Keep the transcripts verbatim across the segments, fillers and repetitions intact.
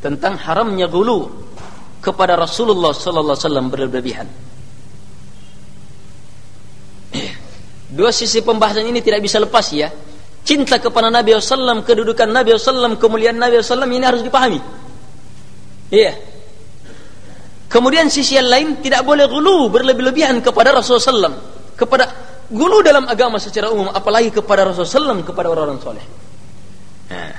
tentang haramnya ghulu kepada Rasulullah sallallahu alaihi wasallam berlebihan. Dua sisi pembahasan ini tidak bisa lepas ya. Cinta kepada Nabi sallallahu alaihi wasallam, kedudukan Nabi sallallahu alaihi wasallam, kemuliaan Nabi sallallahu alaihi wasallam ini harus dipahami. Iya. Kemudian sisi yang lain tidak boleh ghulu berlebih-lebihan kepada Rasulullah sallallahu alaihi wasallam, kepada ghulu dalam agama secara umum, apalagi kepada Rasulullah sallallahu alaihi wasallam, kepada orang-orang soleh. Nah.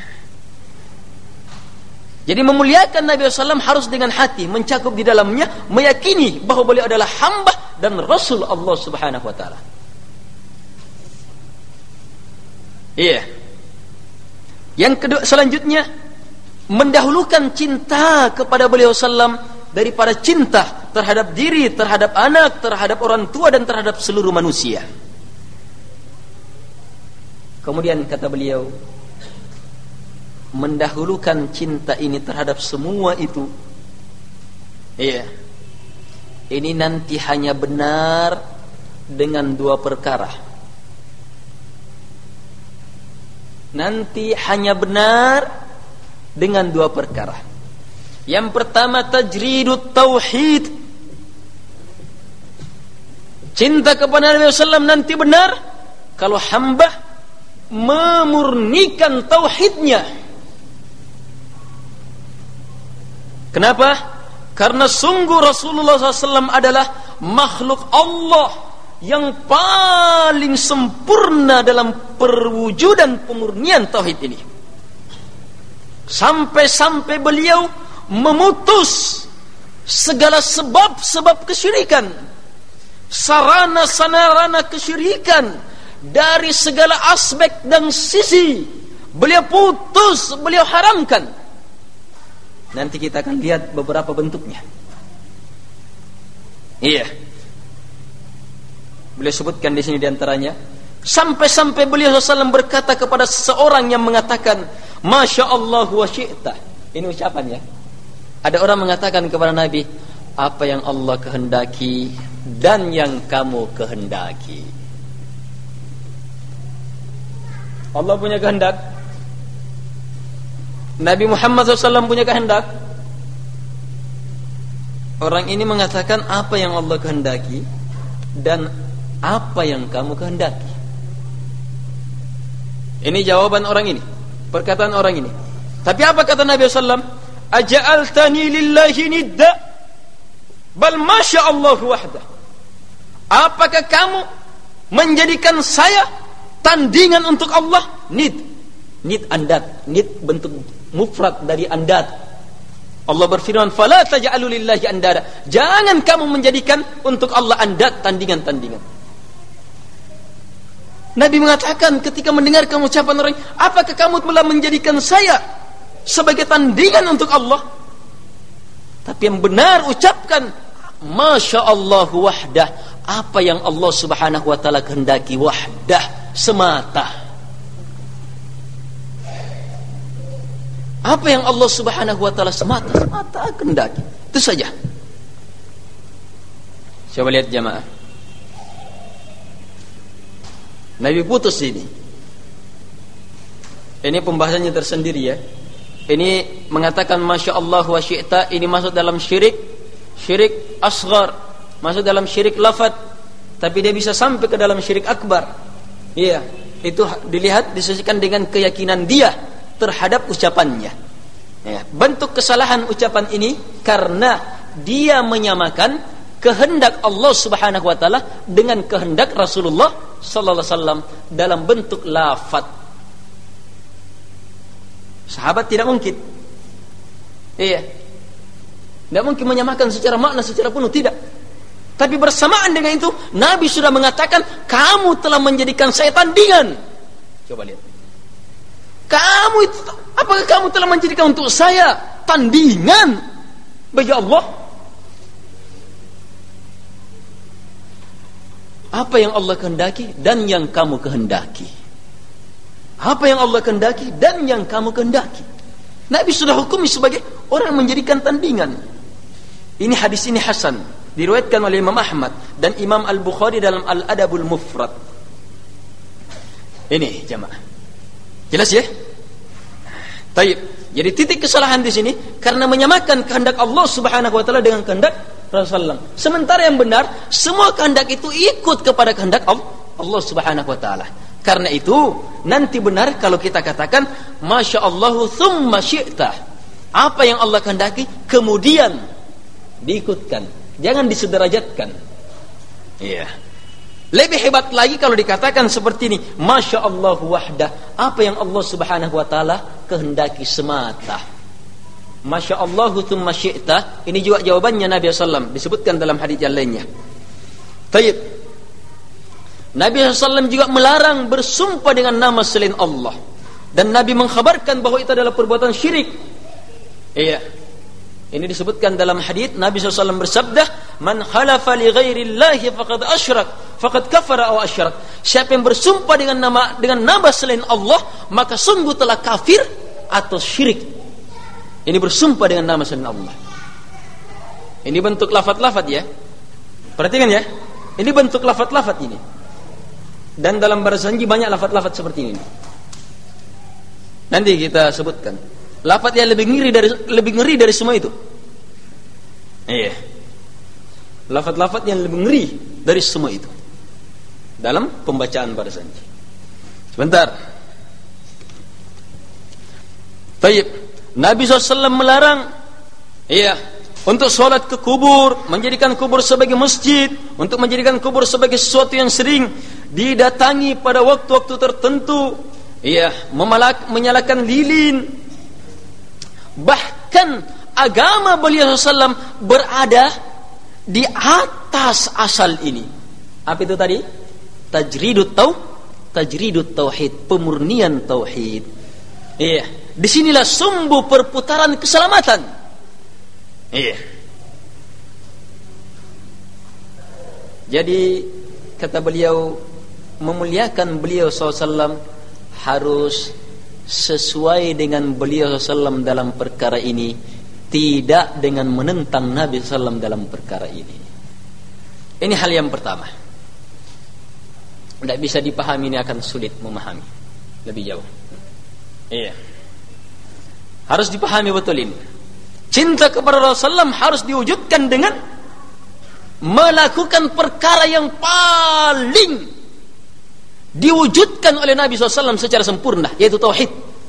Jadi memuliakan Nabi sallallahu alaihi wasallam harus dengan hati, mencakup di dalamnya, meyakini bahwa beliau adalah hamba dan Rasul Allah Subhanahu wa taala. Iya. Yang kedua, selanjutnya mendahulukan cinta kepada beliau sallam daripada cinta terhadap diri, terhadap anak, terhadap orang tua dan terhadap seluruh manusia. Kemudian kata beliau, mendahulukan cinta ini terhadap semua itu, iya, ini nanti hanya benar dengan dua perkara. Nanti hanya benar dengan dua perkara. Yang pertama, tajridut tauhid. Cinta kepada Nabi sallallahu alaihi wasallam nanti benar kalau hamba memurnikan tauhidnya. Kenapa? Karena sungguh Rasulullah sallallahu alaihi wasallam adalah makhluk Allah yang paling sempurna dalam perwujudan pemurnian tauhid ini. Sampai-sampai beliau memutus segala sebab-sebab kesyirikan, sarana-sarana kesyirikan dari segala aspek dan sisi. Beliau putus, beliau haramkan. Nanti kita akan lihat beberapa bentuknya. Iya. Beliau sebutkan di sini diantaranya, sampai-sampai beliau sallallahu alaihi wasallam berkata kepada seseorang yang mengatakan, Masya Allah wa syi'ta. Ini ucapannya. Ada orang mengatakan kepada Nabi, apa yang Allah kehendaki dan yang kamu kehendaki. Allah punya kehendak, Nabi Muhammad sallallahu alaihi wasallam punya kehendak. Orang ini mengatakan apa yang Allah kehendaki dan apa yang kamu kehendaki. Ini jawaban orang ini, perkataan orang ini. Tapi apa kata Nabi sallallahu alaihi wasallam? Aja'altani lillahi nidda bal masya Allah wahdah. Apakah kamu menjadikan saya tandingan untuk Allah? Nid, nid andat, nid bentuk mufrad dari andat. Allah berfirman, fala taj'alu lillahi andada. Jangan kamu menjadikan untuk Allah andat, tandingan-tandingan. Nabi mengatakan ketika mendengarkan ucapan orang, apakah kamu telah menjadikan saya sebagai tandingan untuk Allah? Tapi yang benar ucapkan, Masya Allah wahdah. Apa yang Allah subhanahu wa ta'ala kehendaki, wahdah, semata. Apa yang Allah subhanahu wa ta'ala semata, semata kehendaki. Itu saja. Coba lihat jamaah. Nabi putus ini. Ini pembahasannya tersendiri ya. Ini mengatakan Masya Allah wa syi'ta, ini masuk dalam syirik, syirik asghar, masuk dalam syirik lafad, tapi dia bisa sampai ke dalam syirik akbar. Iya, itu dilihat disesuaikan dengan keyakinan dia terhadap ucapannya. Ya, bentuk kesalahan ucapan ini karena dia menyamakan kehendak Allah Subhanahu wa taala dengan kehendak Rasulullah sallallahu alaihi wasallam dalam bentuk lafaz. Sahabat tidak mungkin. Iya. Tidak mungkin menyamakan secara makna, secara penuh, tidak. Tapi bersamaan dengan itu, Nabi sudah mengatakan, kamu telah menjadikan saya tandingan. Coba lihat. Kamu itu, apakah kamu telah menjadikan untuk saya tandingan bagi Allah? Apa yang Allah kehendaki dan yang kamu kehendaki. Apa yang Allah kehendaki dan yang kamu kehendaki. Nabi sudah hukumi sebagai orang yang menjadikan tandingan. Ini hadis ini hasan, diriwayatkan oleh Imam Ahmad dan Imam Al-Bukhari dalam Al-Adabul Mufrad. Ini jamaah. Jelas ya? Baik. Jadi titik kesalahan di sini karena menyamakan kehendak Allah Subhanahu wa taala dengan kehendak Rasulullah. Sementara yang benar, semua kehendak itu ikut kepada kehendak Allah Subhanahu wa taala. Karena itu nanti benar kalau kita katakan Masya Allahu thumma syi'ta. Apa yang Allah kehendaki kemudian diikutkan, jangan disederajatkan. Iya. Lebih hebat lagi kalau dikatakan seperti ini, Masya Allah wahdah. Apa yang Allah Subhanahu wa taala kehendaki semata. Masya Allah thumma syi'ta. Ini juga jawabannya Nabi sallallahu alaihi wasallam, disebutkan dalam hadis yang lainnya. Baik. Nabi sallallahu alaihi wasallam juga melarang bersumpah dengan nama selain Allah. Dan Nabi mengkhabarkan bahwa itu adalah perbuatan syirik. Iya. Ini disebutkan dalam hadis Nabi sallallahu alaihi wasallam bersabda, "Man khalafa li ghairillahi faqad asyrak, faqad kafara aw asyrak." Siapa yang bersumpah dengan nama dengan nama selain Allah, maka sungguh telah kafir atau syirik. Ini bersumpah dengan nama selain Allah. Ini bentuk lafaz-lafaz ya. Perhatikan ya. Ini bentuk lafaz-lafaz ini. Dan dalam bahasa Sanji banyak lafaz-lafaz seperti ini. Nanti kita sebutkan. Lafaz yang lebih ngeri dari lebih ngeri dari semua itu. Iya. Lafaz-lafaz yang lebih ngeri dari semua itu. Dalam pembacaan bahasa Sanji. Sebentar. Baik. Nabi shallallahu alaihi wasallam melarang, iya, untuk sholat ke kubur, menjadikan kubur sebagai masjid, untuk menjadikan kubur sebagai sesuatu yang sering didatangi pada waktu-waktu tertentu, iya, memalak, menyalakan lilin. Bahkan agama beliau shallallahu alaihi wasallam berada di atas asal ini. Apa itu tadi? Tajridut tau, tajridut tauhid, pemurnian tauhid. Iya. Disinilah sumbu perputaran keselamatan. Iya. Jadi kata beliau, memuliakan beliau sallallahu alaihi wasallam harus sesuai dengan beliau sallallahu alaihi wasallam dalam perkara ini, tidak dengan menentang Nabi sallallahu alaihi wasallam dalam perkara ini. Ini hal yang pertama. Tidak bisa dipahami, ini akan sulit memahami lebih jauh. Iya. Harus dipahami betul ini. Cinta kepada Rasulullah harus diwujudkan dengan melakukan perkara yang paling diwujudkan oleh Nabi shallallahu alaihi wasallam secara sempurna, yaitu tauhid.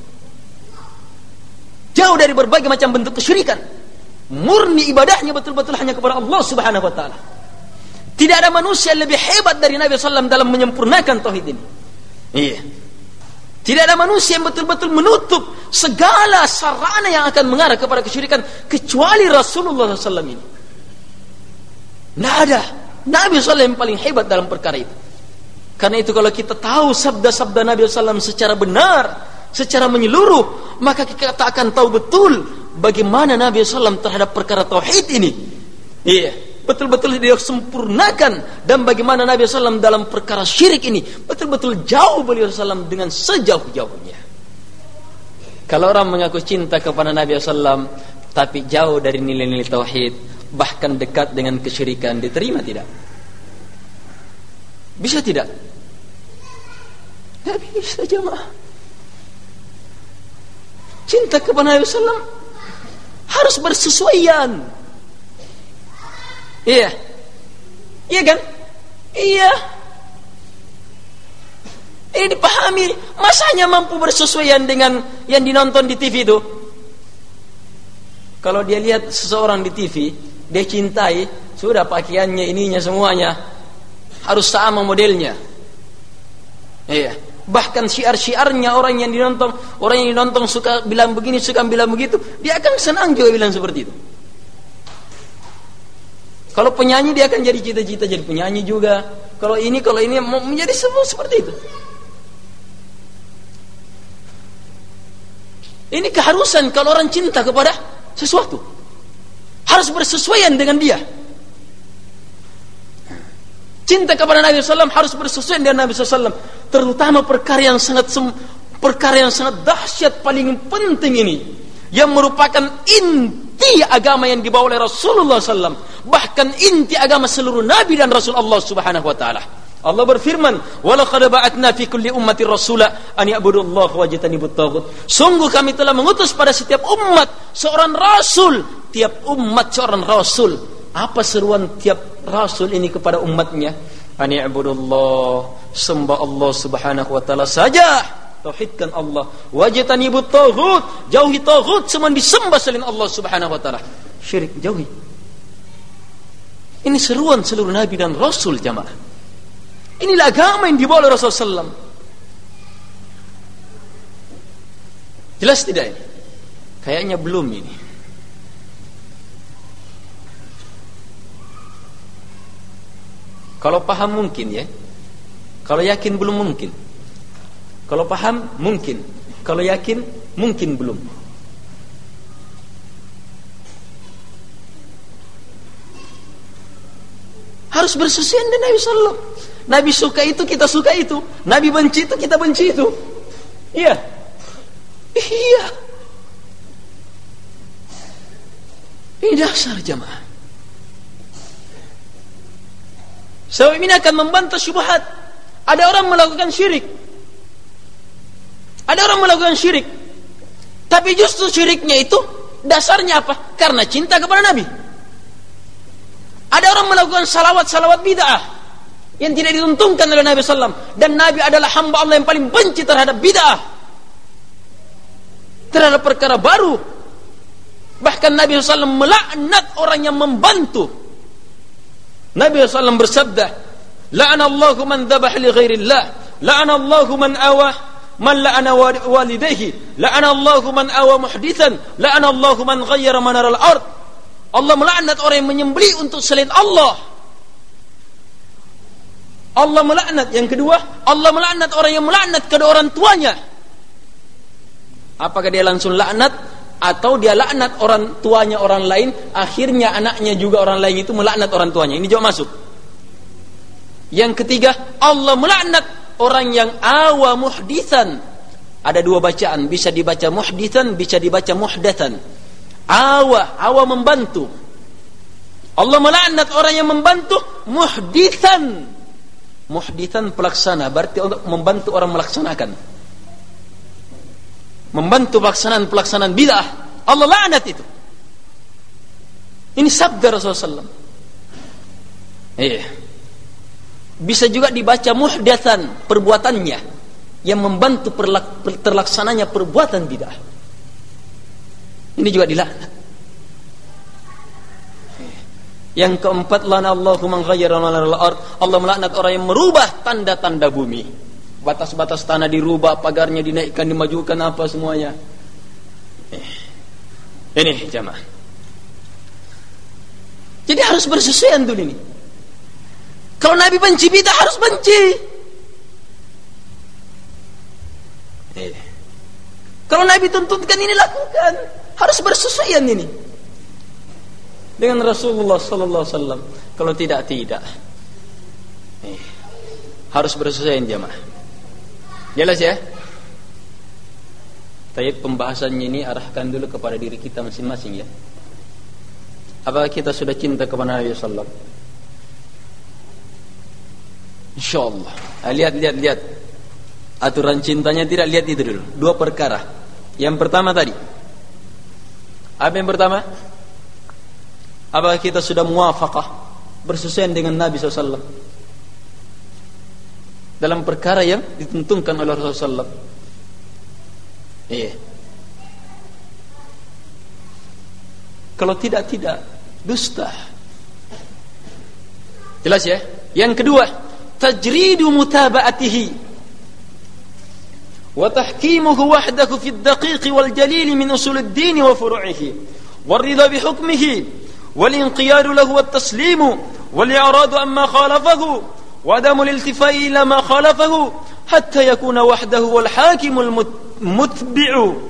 Jauh dari berbagai macam bentuk kesyirikan. Murni ibadahnya betul-betul hanya kepada Allah Subhanahu wa taala. Tidak ada manusia yang lebih hebat dari Nabi shallallahu alaihi wasallam dalam menyempurnakan tauhid ini. Iya. Tidak ada manusia yang betul-betul menutup segala sarana yang akan mengarah kepada kesyirikan kecuali Rasulullah shallallahu alaihi wasallam ini. Tidak ada. Nabi shallallahu alaihi wasallam yang paling hebat dalam perkara itu. Karena itu kalau kita tahu sabda-sabda Nabi shallallahu alaihi wasallam secara benar, secara menyeluruh, maka kita akan tahu betul bagaimana Nabi shallallahu alaihi wasallam terhadap perkara tauhid ini. Iya. Betul-betul dia sempurnakan, dan bagaimana Nabi shallallahu alaihi wasallam dalam perkara syirik ini betul-betul jauh beliau shallallahu alaihi wasallam dengan sejauh-jauhnya. Kalau orang mengaku cinta kepada Nabi shallallahu alaihi wasallam tapi jauh dari nilai-nilai tauhid, bahkan dekat dengan kesyirikan, diterima tidak? Bisa tidak? Tidak bisa, jemaah. Cinta kepada Nabi shallallahu alaihi wasallam harus bersesuaian. Iya. Iya kan? Iya. Ini dipahami. Masanya mampu bersesuaian dengan yang dinonton di T V itu. Kalau dia lihat seseorang di T V, dia cintai, sudah pakaiannya, ininya, semuanya harus sama modelnya. Iya. Bahkan syiar-syiarnya orang yang dinonton, orang yang dinonton suka bilang begini, suka bilang begitu, dia akan senang juga bilang seperti itu. Kalau penyanyi dia akan jadi cita-cita jadi penyanyi juga. Kalau ini, kalau ini mau menjadi semua seperti itu. Ini keharusan kalau orang cinta kepada sesuatu. Harus bersesuaian dengan dia. Cinta kepada Nabi shallallahu alaihi wasallam harus bersesuaian dengan Nabi shallallahu alaihi wasallam. Terutama perkara yang sangat perkara yang sangat dahsyat, paling penting ini, yang merupakan inti agama yang dibawa oleh Rasulullah shallallahu alaihi wasallam, bahkan inti agama seluruh Nabi dan Rasul Allah Subhanahu wa taala. Allah berfirman, "Walaqad ba'atna fi kulli ummatin rasula an ya'budullaha wajtanibut taghut." Sungguh kami telah mengutus pada setiap umat seorang rasul, tiap umat seorang rasul. Apa seruan tiap rasul ini kepada umatnya? An ya'budullaha, sembah Allah Subhanahu wa taala saja, tauhidkan Allah. Wajtanibut taghut, jauhi taghut, semua disembah selain Allah Subhanahu wa taala. Syirik jauhi. Ini seruan seluruh nabi dan rasul, jamaah. Inilah agama yang dibawa oleh Rasulullah sallallahu alaihi wasallam. Jelas tidak ini? Kayaknya belum ini. Kalau paham mungkin ya. Kalau yakin belum mungkin. Kalau paham mungkin. Kalau yakin mungkin belum. Harus bersesuaian dengan Nabi sallallahu alaihi wasallam. Nabi suka itu, kita suka itu. Nabi benci itu, kita benci itu. Iya. Iya. Ini dasar jamaah. Sebab ini akan membantah syubhat. Ada orang melakukan syirik. Ada orang melakukan syirik. Tapi justru syiriknya itu dasarnya apa? Karena cinta kepada Nabi. Ada orang melakukan salawat-salawat bid'ah yang tidak dituntunkan oleh Nabi sallallahu alaihi wasallam, dan Nabi adalah hamba Allah yang paling benci terhadap bid'ah, terhadap perkara baru. Bahkan Nabi sallallahu alaihi wasallam melaknat orang yang membantu. Nabi sallallahu alaihi wasallam bersabda, "La'anallahu man dzabaha li ghairillah, la'anallahu man awa man la'ana walidayhi, la'anallahu man awa muhditsan, la'anallahu man ghayyara manar al-ard." Allah melaknat orang yang menyembelih untuk selain Allah. Allah melaknat. Yang kedua, Allah melaknat orang yang melaknat kedua orang tuanya. Apakah dia langsung laknat, atau dia laknat orang tuanya orang lain, akhirnya anaknya juga orang lain itu melaknat orang tuanya? Ini jawab masuk. Yang ketiga, Allah melaknat orang yang awa muhditsan. Ada dua bacaan, bisa dibaca muhditsan, bisa dibaca muhdatsan. Awa, awa membantu. Allah melaknat orang yang membantu muhditsan. Muhditsan pelaksana, berarti untuk membantu orang melaksanakan, membantu pelaksanaan pelaksanaan bid'ah. Allah laknat itu. Ini sabda Rasulullah sallallahu alaihi wasallam. Iya. Bisa juga dibaca muhdatsan, perbuatannya yang membantu terlaksananya perbuatan bid'ah. Ini juga dilaknat. Yang keempat, lanallahu man ghayyara manar al-ard. Allah melaknat orang yang merubah tanda-tanda bumi. Batas-batas tanah dirubah, pagarnya dinaikkan, dimajukan, apa semuanya. Eh. Ini jamaah. Jadi harus bersesuaian dulu ini. Kalau Nabi benci bidah, harus benci. Eh. Kalau Nabi tuntutkan ini, lakukan. Harus bersesuaian ini dengan Rasulullah sallallahu alaihi wasallam. Kalau tidak, tidak. Eh, harus bersesuaian jamaah. Jelas ya? Tapi pembahasannya ini arahkan dulu kepada diri kita masing-masing ya. Apakah kita sudah cinta kepada Nabi sallallahu alaihi wasallam? Insyaallah. Ah, lihat, lihat, lihat. Aturan cintanya tidak, lihat itu dulu. Dua perkara. Yang pertama tadi. Apa yang pertama? Apakah kita sudah muwafaqah, bersesuaian dengan Nabi sallallahu alaihi wasallam dalam perkara yang ditentukan oleh Rasulullah sallallahu alaihi wasallam? Iya. Kalau tidak, tidak. Dusta. Jelas ya? Yang kedua, tajridu mutaba'atihi wa tahkimuhu wahdahu fi ad-daqiq wal jalil min usul ad-din wa furu'ihi wa ridha bi hukmihi والانقياد له والتسليم والإعراض عما خالفه وعدم الالتفاء إلى ما خالفه حتى يكون وحده والحاكم المتبع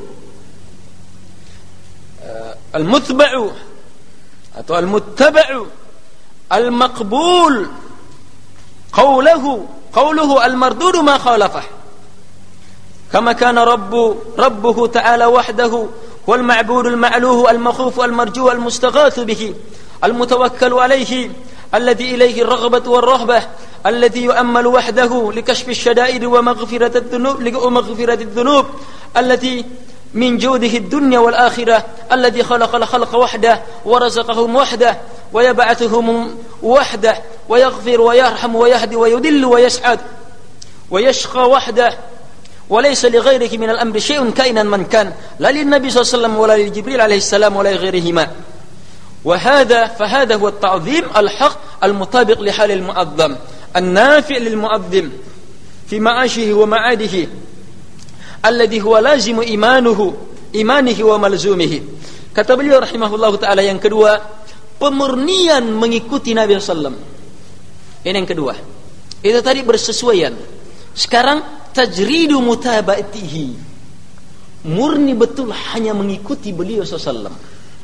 المتبع atau المتبع المقبول قوله قوله المردود ما خالفه كما كان رب ربه تعالى وحده والمعبود المعلوه المخوف المرجو المستغاث به المتوكل عليه الذي إليه الرغبة والرهبة الذي يؤمل وحده لكشف الشدائد ومغفرة الذنوب ومغفرة الذنوب التي من جوده الدنيا والآخرة الذي خلق الخلق وحده ورزقهم وحده ويبعثهم وحده ويغفر ويرحم ويهدي ويدل ويسعد ويشقى وحده وليس لغيره من الأمر شيء كائنا من كان لا للنبي صلى الله عليه وسلم ولا لجبريل عليه السلام ولا لغيرهما وهذا فهذا هو التعظيم الحق المطابق لحال المعظم النافع للمعظم في معاشه ومعاده الذي هو لازم إيمانه إيمانه وملزومه. Kata beliau rahimahullah ta'ala yang kedua, pemurnian mengikuti Nabi sallallahu alaihi wasallam. Ini yang kedua. Itu tadi bersesuaian. Sekarang tajridu mutaba'atihi, murni betul hanya mengikuti beliau sallallahu alaihi wasallam.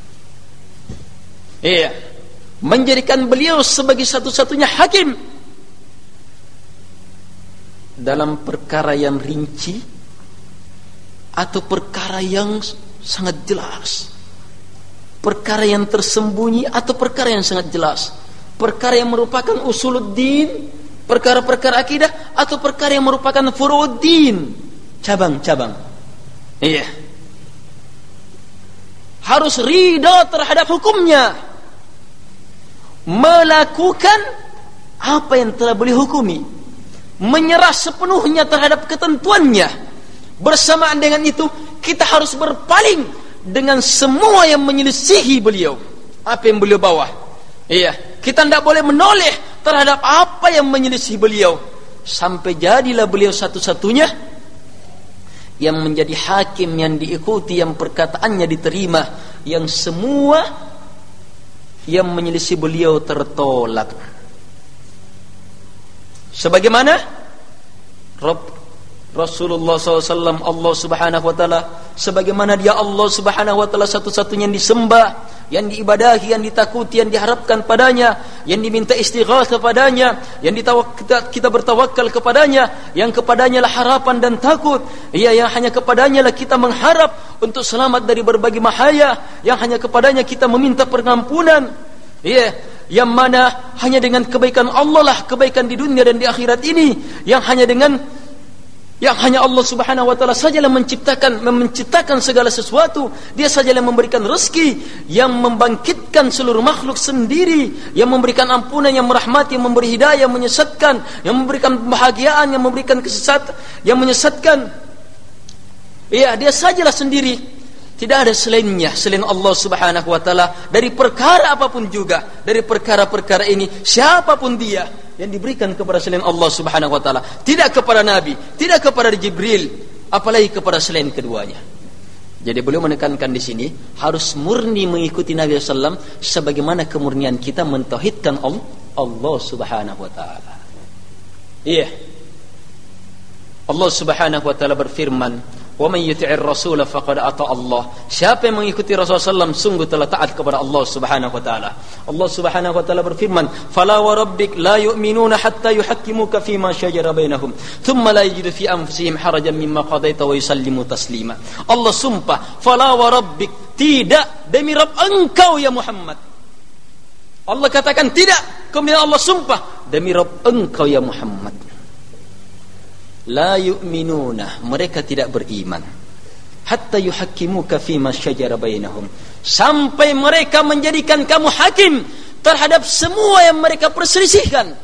Iya, menjadikan beliau sebagai satu-satunya hakim dalam perkara yang rinci atau perkara yang sangat jelas, perkara yang tersembunyi atau perkara yang sangat jelas, perkara yang merupakan usuluddin, perkara-perkara akidah, atau perkara yang merupakan furu'uddin, cabang-cabang. Iya, harus ridha terhadap hukumnya, melakukan apa yang telah beliau hukumi, menyerah sepenuhnya terhadap ketentuannya. Bersamaan dengan itu kita harus berpaling dengan semua yang menyelisihi beliau, apa yang beliau bawa. Iya, kita tidak boleh menoleh terhadap apa yang menyelisihi beliau, sampai jadilah beliau satu-satunya yang menjadi hakim yang diikuti, yang perkataannya diterima, yang semua yang menyelisih beliau tertolak. Sebagaimana Rabb Rasulullah sallallahu alaihi wasallam, Allah subhanahu wa ta'ala, sebagaimana dia Allah subhanahu wa ta'ala satu-satunya yang disembah, yang diibadahi, yang ditakuti, yang diharapkan padanya, yang diminta istighatsah padanya, yang kita, kita bertawakal kepadanya, yang kepadanya lah harapan dan takut, ya, yang hanya kepadanya lah kita mengharap untuk selamat dari berbagai bahaya, yang hanya kepadanya kita meminta pengampunan, ya, yang mana hanya dengan kebaikan Allah lah kebaikan di dunia dan di akhirat ini, yang hanya dengan yang hanya Allah subhanahu wa ta'ala sajalah menciptakan menciptakan segala sesuatu. Dia sajalah memberikan rezeki, yang membangkitkan seluruh makhluk sendiri, yang memberikan ampunan, yang merahmati, yang memberi hidayah, yang menyesatkan, yang memberikan kebahagiaan, yang memberikan kesesatan, yang menyesatkan. Iya, dia sajalah sendiri, tidak ada selainnya, selain Allah subhanahu wa ta'ala, dari perkara apapun juga, dari perkara-perkara ini, siapapun dia yang diberikan kepada selain Allah subhanahu wa ta'ala, tidak kepada Nabi, tidak kepada Jibril, apalagi kepada selain keduanya. Jadi beliau menekankan di sini harus murni mengikuti Nabi sallallahu alaihi wasallam, sebagaimana kemurnian kita mentauhidkan Allah subhanahu wa ta'ala. Iya, Allah subhanahu wa ta'ala berfirman, wa man yuti'ir rasul faqad ata Allah. Siapa yang mengikuti Rasulullah sallallahu alaihi wasallam sungguh telah taat kepada Allah subhanahu wa ta'ala. Allah subhanahu wa ta'ala berfirman, fala wa rabbik la yu'minuna hatta yuhakkimuka fima shajara bainahum thumma la yajidu fi anfusihim harajan mimma qadaita wa yusallimu taslima. Allah sumpah, fala wa rabbik, tidak, demi Rabb engkau ya Muhammad. Allah katakan tidak, kemudian Allah sumpah, demi Rabb engkau ya Muhammad. La yu'minuna, mereka tidak beriman, hatta yuhakkimuka fima syajara bainahum, sampai mereka menjadikan kamu hakim terhadap semua yang mereka perselisihkan.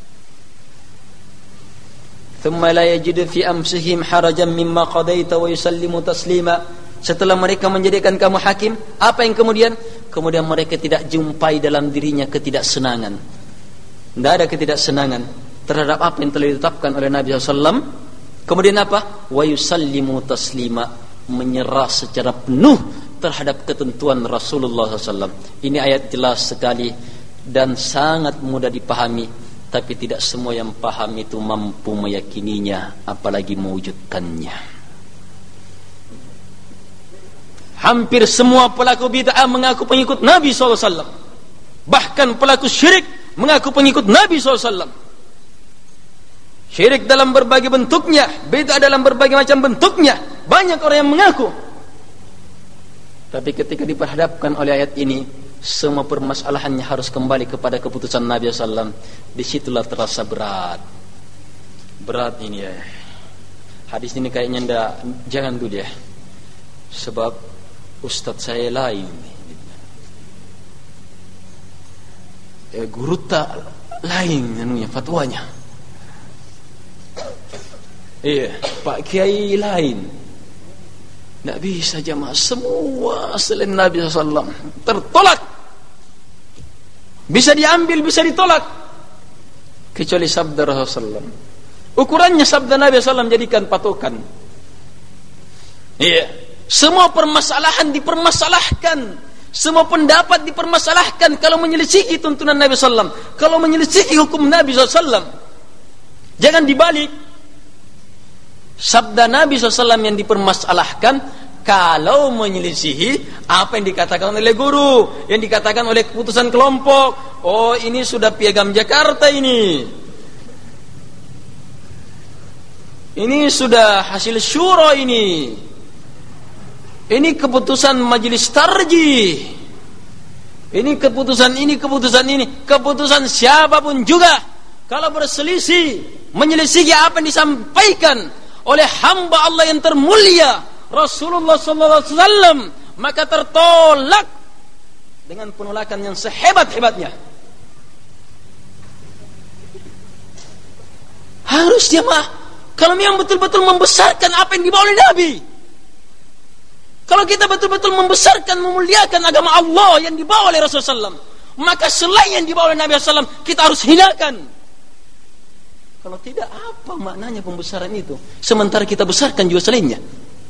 Thumma la yajidu fi anfusihim harajan mimma qadaita wa yusallimu taslima. Setelah mereka menjadikan kamu hakim, apa yang kemudian? Kemudian mereka tidak jumpai dalam dirinya ketidaksenangan. Tidak ada ketidaksenangan terhadap apa yang telah ditetapkan oleh Nabi sallallahu alaihi wasallam. Kemudian apa? Wa yusallimu taslima, menyerah secara penuh terhadap ketentuan Rasulullah sallallahu alaihi wasallam. Ini ayat jelas sekali dan sangat mudah dipahami, tapi tidak semua yang paham itu mampu meyakininya, apalagi mewujudkannya. Hampir semua pelaku bid'ah mengaku pengikut Nabi sallallahu alaihi wasallam. Bahkan pelaku syirik mengaku pengikut Nabi sallallahu alaihi wasallam. Syirik dalam berbagai bentuknya, bid'ah dalam berbagai macam bentuknya, banyak orang yang mengaku. Tapi ketika diperhadapkan oleh ayat ini, semua permasalahannya harus kembali kepada keputusan Nabi sallallahu alaihi wasallam. Disitulah terasa berat. Berat ini ya. Hadis ini kayaknya ndak, jangan dulu ya. Sebab ustadz saya lain. Ya, guru tak lain anunya fatwanya. Iya, Pak Kiai lain. Tidak bisa jamaah, semua selain Nabi sallallahu alaihi wasallam tertolak. Bisa diambil, bisa ditolak, kecuali sabda Rasulullah sallallahu alaihi wasallam. Ukurannya sabda Nabi sallallahu alaihi wasallam jadikan patokan. Iya, semua permasalahan dipermasalahkan, semua pendapat dipermasalahkan kalau menyelisihi tuntunan Nabi sallallahu alaihi wasallam, kalau menyelisihi hukum Nabi sallallahu alaihi wasallam. Jangan dibalik. Sabda Nabi sallallahu alaihi wasallam yang dipermasalahkan kalau menyelisihi apa yang dikatakan oleh guru, yang dikatakan oleh keputusan kelompok. Oh, ini sudah piagam Jakarta ini. Ini sudah hasil syura ini. Ini keputusan majelis tarjih. Ini keputusan ini, keputusan ini, keputusan siapapun juga. Kalau berselisih, menyelisihi apa yang disampaikan oleh hamba Allah yang termulia Rasulullah sallallahu alaihi wasallam, maka tertolak dengan penolakan yang sehebat-hebatnya. Harus jemaah, kalau yang betul-betul membesarkan apa yang dibawa oleh Nabi, kalau kita betul-betul membesarkan, memuliakan agama Allah yang dibawa oleh Rasulullah sallallahu alaihi wasallam, maka selain yang dibawa oleh Nabi sallallahu alaihi wasallam kita harus hinakan. Kalau tidak, apa maknanya pembesaran itu? Sementara kita besarkan juga selainnya.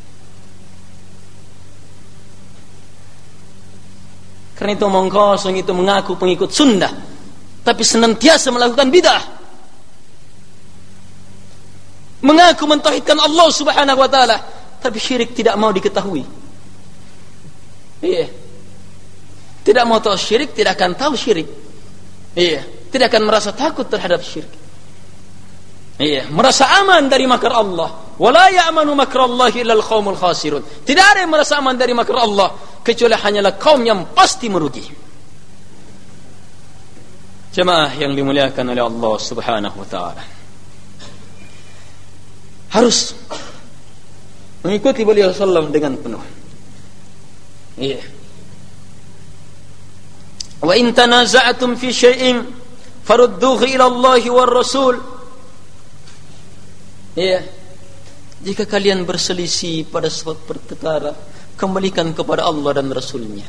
Karena itu omong kosong itu mengaku pengikut sunnah, tapi senantiasa melakukan bid'ah. Mengaku mentauhidkan Allah subhanahu wa ta'ala, tapi syirik tidak mau diketahui. Iya. Tidak mau tahu syirik, tidak akan tahu syirik. Iya. Tidak akan merasa takut terhadap syirik. Iya, merasa aman dari makar Allah. Wala ya'manu makrallahi illal qaumul khasirun. Tidak ada yang merasa aman dari makar Allah kecuali hanyalah kaum yang pasti merugi. Jemaah yang dimuliakan oleh Allah Subhanahu wa taala, harus mengikuti beliau sallallahu dengan penuh. Iya. Wa in tanaza'tum fi syai'in farudduhu ila Allah war Rasul. Iya. Jika kalian berselisih pada suatu perkara, kembalikan kepada Allah dan Rasulnya.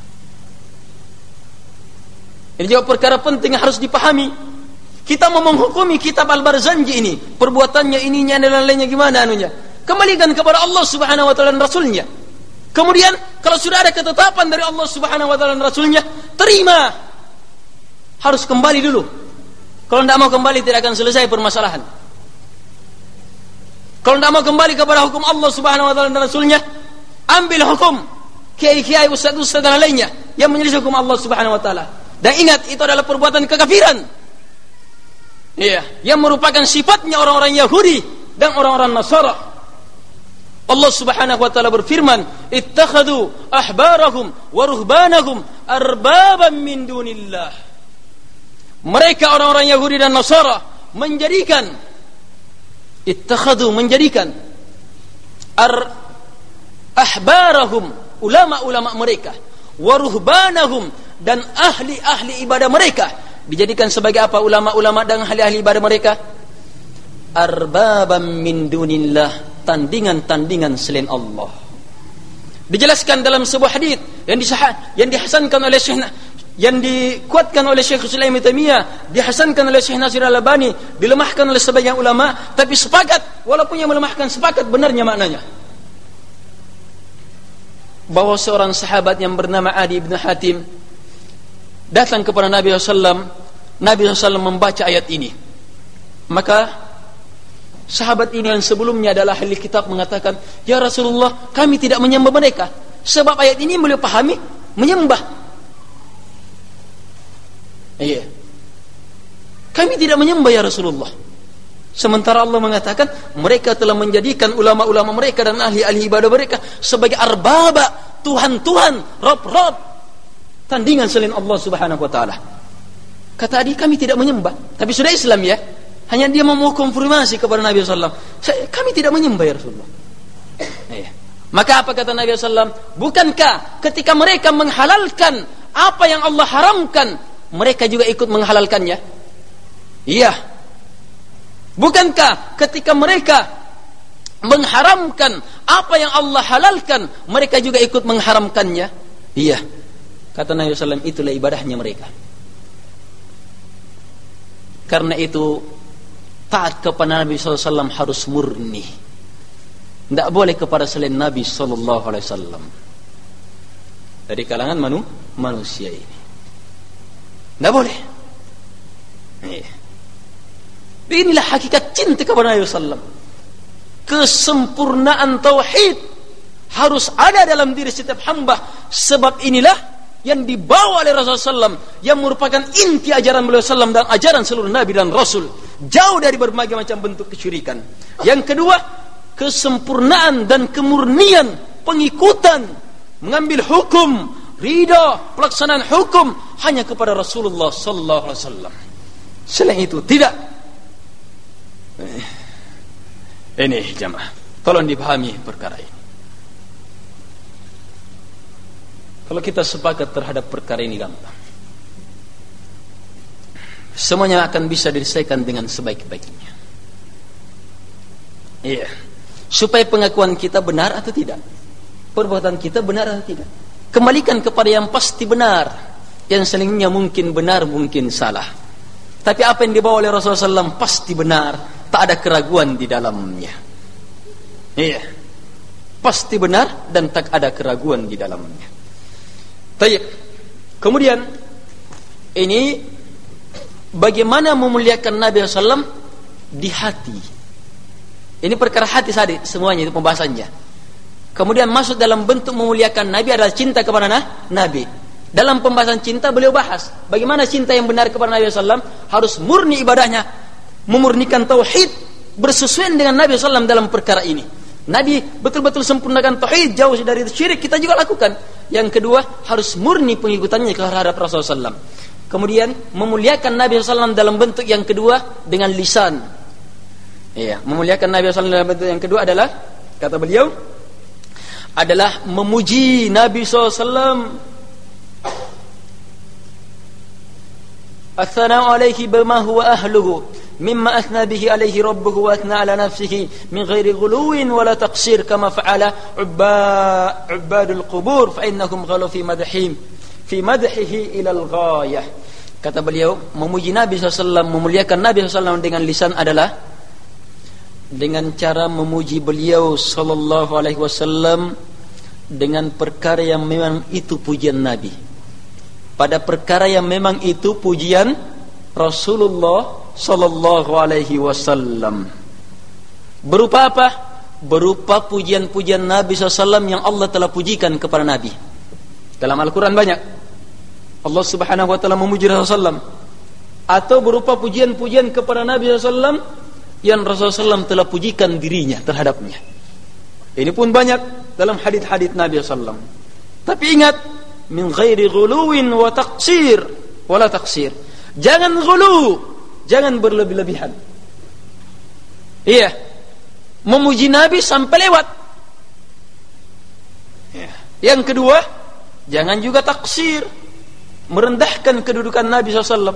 Ini juga perkara penting yang harus dipahami. Kita mau menghukumi kitab Al-Barzanji ini, perbuatannya ininya dan lain-lainnya gimana anunya, kembalikan kepada Allah Subhanahu wa taala dan Rasulnya. Kemudian kalau sudah ada ketetapan dari Allah Subhanahu wa taala dan Rasulnya, terima. Harus kembali dulu. Kalau tidak mau kembali tidak akan selesai permasalahan. Kalau tidak mau kembali kepada hukum Allah Subhanahu wa taala dan Rasulnya, ambil hukum kiai-kiai, ustaz-ustaz dan lainnya yang menyelisih hukum Allah Subhanahu wa taala. Dan ingat, itu adalah perbuatan kekafiran. Iya, yang merupakan sifatnya orang-orang Yahudi dan orang-orang Nasara. Allah Subhanahu wa taala berfirman, "Ittakhadhu ahbarahum wa ruhbanahum arbaban min dunillah." Mereka orang-orang Yahudi dan Nasara menjadikan Ittakhadhu menjadikan ar ahbarahum, ulama-ulama mereka, waruhbanahum, dan ahli-ahli ibadah mereka dijadikan sebagai apa? Ulama-ulama dan ahli-ahli ibadah mereka arbabam min dunillah, tandingan-tandingan selain Allah. Dijelaskan dalam sebuah hadis yang disah yang dihasankan oleh Syekh, yang dikuatkan oleh Syekh Islam Ibnu Taimiyah, dihasankan oleh Syekh Nasir Al-Albani, dilemahkan oleh sebagian ulama, tapi sepakat, walaupun yang melemahkan sepakat benarnya maknanya, bahwa seorang sahabat yang bernama Adi bin Hatim datang kepada Nabi sallallahu alaihi wasallam. Nabi sallallahu alaihi wasallam membaca ayat ini, maka sahabat ini yang sebelumnya adalah ahli kitab mengatakan, "Ya Rasulullah, kami tidak menyembah mereka, sebab ayat ini beliau pahami menyembah." Iya. Kami tidak menyembah ya Rasulullah. Sementara Allah mengatakan mereka telah menjadikan ulama-ulama mereka dan ahli-ahli ibadah mereka sebagai arbaba, Tuhan-Tuhan, Rob-Rob, tandingan selain Allah Subhanahu wa taala. Kata adik, kami tidak menyembah, tapi sudah Islam ya. Hanya dia mau konfirmasi kepada Nabi sallallahu alaihi wasallam, kami tidak menyembah ya Rasulullah. Iya. Maka apa kata Nabi sallallahu alaihi wasallam? Bukankah ketika mereka menghalalkan apa yang Allah haramkan, mereka juga ikut menghalalkannya? Iya. Bukankah ketika mereka mengharamkan apa yang Allah halalkan, mereka juga ikut mengharamkannya? Iya. Kata Nabi sallallahu alaihi wasallam, itulah ibadahnya mereka. Karena itu taat kepada Nabi sallallahu alaihi wasallam harus murni. Tidak boleh kepada selain Nabi sallallahu alaihi wasallam dari kalangan manu, manusia ini. Tidak boleh. Inilah hakikat cinta kepada Nabi sallallahu alaihi wasallam. Kesempurnaan tauhid harus ada dalam diri setiap hamba. Sebab inilah yang dibawa oleh Rasulullah sallallahu alaihi wasallam, yang merupakan inti ajaran beliau sallallahu alaihi wasallam dan ajaran seluruh Nabi dan Rasul, jauh dari berbagai macam bentuk kesyirikan. Yang kedua, kesempurnaan dan kemurnian pengikutan, mengambil hukum, ridha, pelaksanaan hukum hanya kepada Rasulullah sallallahu alaihi wasallam. Selain itu tidak. Ini jamaah, tolong dipahami perkara ini. Kalau kita sepakat terhadap perkara ini gampang, semuanya akan bisa diselesaikan dengan sebaik-baiknya. Iya. Supaya pengakuan kita benar atau tidak, perbuatan kita benar atau tidak, kembalikan kepada yang pasti benar. Yang selingnya mungkin benar, mungkin salah, tapi apa yang dibawa oleh Rasulullah sallallahu alaihi wasallam pasti benar, tak ada keraguan di dalamnya. Iya, pasti benar dan tak ada keraguan di dalamnya. Baik. Kemudian ini bagaimana memuliakan Nabi sallallahu alaihi wasallam di hati. Ini perkara hati tadi semuanya itu pembahasannya. Kemudian masuk dalam bentuk memuliakan Nabi adalah cinta kepada Nabi. Dalam pembahasan cinta beliau bahas bagaimana cinta yang benar kepada Nabi sallallahu alaihi wasallam harus murni ibadahnya, memurnikan tauhid, bersesuaian dengan Nabi sallallahu alaihi wasallam dalam perkara ini. Nabi betul-betul sempurnakan tauhid, jauh dari syirik, kita juga lakukan. Yang kedua, harus murni pengikutannya terhadap Rasulullah sallallahu alaihi wasallam. Kemudian memuliakan Nabi sallallahu alaihi wasallam dalam bentuk yang kedua dengan lisan. Iya, memuliakan Nabi sallallahu alaihi wasallam dalam bentuk yang kedua adalah, kata beliau, adalah memuji Nabi sallallahu alaihi wasallam. Atsana'u alaihi bima huwa ahluhu mimma athna bihi alaihi rabbuhu wa athna ala nafsihi min ghairi ghuluwin wala taqsir kama fa'ala ubadul qubur fa innahum ghalu fi madhihim fi madhihi ila al-ghayah. Kata beliau, memuji Nabi sallallahu alaihi wasallam, memuliakan Nabi sallallahu alaihi wasallam dengan lisan adalah dengan cara memuji beliau sallallahu alaihi wasallam dengan perkara yang memang itu pujian Nabi, pada perkara yang memang itu pujian Rasulullah sallallahu alaihi wasallam. Berupa apa? Berupa pujian-pujian Nabi sallallahu alaihi wasallam yang Allah telah pujikan kepada Nabi. Dalam Al-Quran banyak Allah subhanahu wa ta'ala memuji Rasulullah sallallahu alaihi wasallam, atau berupa pujian-pujian kepada Nabi sallallahu alaihi wasallam yang Rasulullah sallallahu alaihi wasallam telah pujikan dirinya terhadapnya. Ini pun banyak dalam hadits-hadits Nabi sallallahu alaihi wasallam. Tapi ingat, min ghairi ghuluwin wa taqsir wala taqsir. Jangan ghulu, jangan berlebih-lebihan. Iya, memuji Nabi sampai lewat. Ya. Yang kedua, jangan juga taksir, merendahkan kedudukan Nabi sallallahu alaihi wasallam.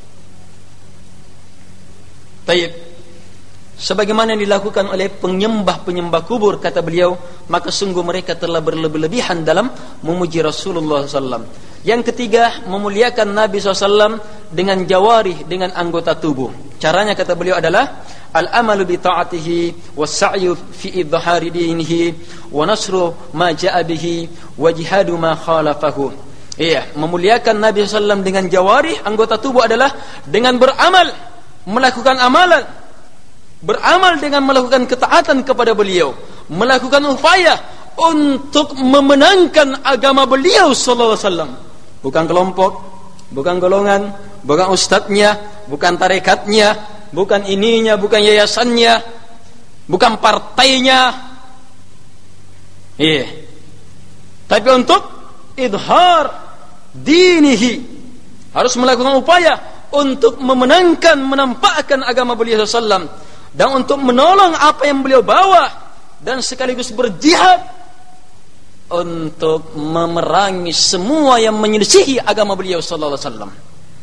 Baik. Sebagaimana yang dilakukan oleh penyembah-penyembah kubur, kata beliau, maka sungguh mereka telah berlebih-lebihan dalam memuji Rasulullah sallallahu alaihi wasallam. Yang ketiga, memuliakan Nabi sallallahu alaihi wasallam dengan jawarih, dengan anggota tubuh. Caranya, kata beliau, adalah al-amalu bi ta'atihi was-sa'yu fi idhari dinihi wa nasru ma ja'a bihi wa jihadu ma khalafahu. Iya, memuliakan Nabi sallallahu alaihi wasallam dengan jawarih, anggota tubuh, adalah dengan beramal, melakukan amalan, beramal dengan melakukan ketaatan kepada beliau, melakukan upaya untuk memenangkan agama beliau sallallahu alaihi wasallam. Bukan kelompok, bukan golongan, bukan ustadznya, bukan tarekatnya, bukan ininya, bukan yayasannya, bukan partainya. Iya. Tapi untuk idhar, dinihi, harus melakukan upaya untuk memenangkan, menampakkan agama beliau sallallahu alaihi wasallam, dan untuk menolong apa yang beliau bawa, dan sekaligus berjihad untuk memerangi semua yang menyelisihi agama beliau sallallahu alaihi wasallam.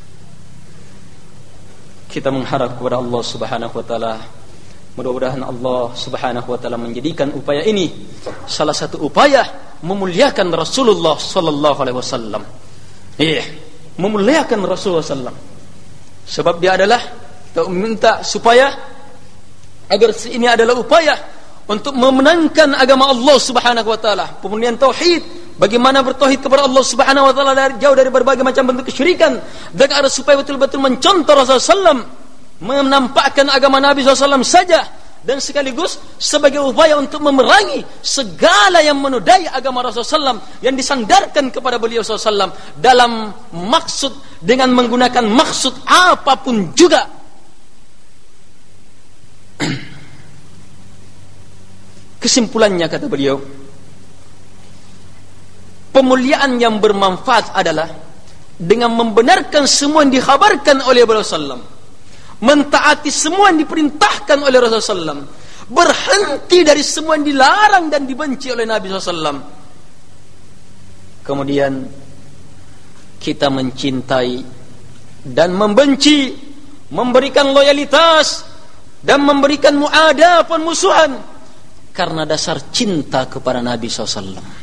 Kita mengharap kepada Allah Subhanahu wa taala, mudah-mudahan Allah Subhanahu wa taala menjadikan upaya ini salah satu upaya memuliakan Rasulullah sallallahu alaihi wasallam. Iya, memuliakan Rasulullah sallallahu alaihi wasallam. Sebab dia adalah, kita minta supaya agar ini adalah upaya untuk memenangkan agama Allah Subhanahu wa taala, pemulihan tauhid. Bagaimana bertauhid kepada Allah Subhanahu wa taala dari jauh dari berbagai macam bentuk kesyirikan, dan ada supaya betul-betul mencontoh Rasulullah sallallahu alaihi wasallam, menampakkan agama Nabi sallallahu alaihi wasallam saja, dan sekaligus sebagai upaya untuk memerangi segala yang menodai agama Rasulullah sallallahu alaihi wasallam yang disandarkan kepada beliau sallallahu alaihi wasallam dalam maksud, dengan menggunakan maksud apapun juga. Kesimpulannya, kata beliau, pemuliaan yang bermanfaat adalah dengan membenarkan semua yang dikhabarkan oleh Rasulullah sallallahu alaihi wasallam, mentaati semua yang diperintahkan oleh Rasulullah sallallahu alaihi wasallam, berhenti dari semua yang dilarang dan dibenci oleh Nabi sallallahu alaihi wasallam. Kemudian kita mencintai dan membenci, memberikan loyalitas dan memberikan muadah permusuhan karena dasar cinta kepada Nabi sallallahu alaihi wasallam.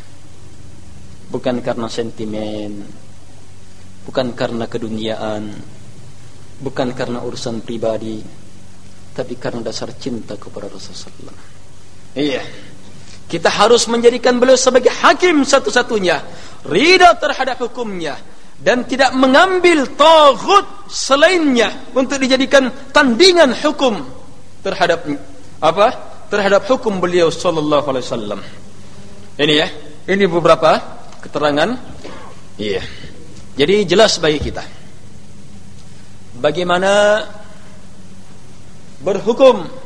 Bukan karena sentimen, bukan karena keduniaan, bukan karena urusan pribadi, tapi karena dasar cinta kepada Rasulullah sallallahu alaihi wasallam. Iya, kita harus menjadikan beliau sebagai hakim satu-satunya, ridha terhadap hukumnya, dan tidak mengambil taghut selainnya untuk dijadikan tandingan hukum terhadap apa? Terhadap hukum beliau sallallahu alaihi wasallam. Ini ya, ini beberapa keterangan. Iya. Jadi jelas bagi kita bagaimana berhukum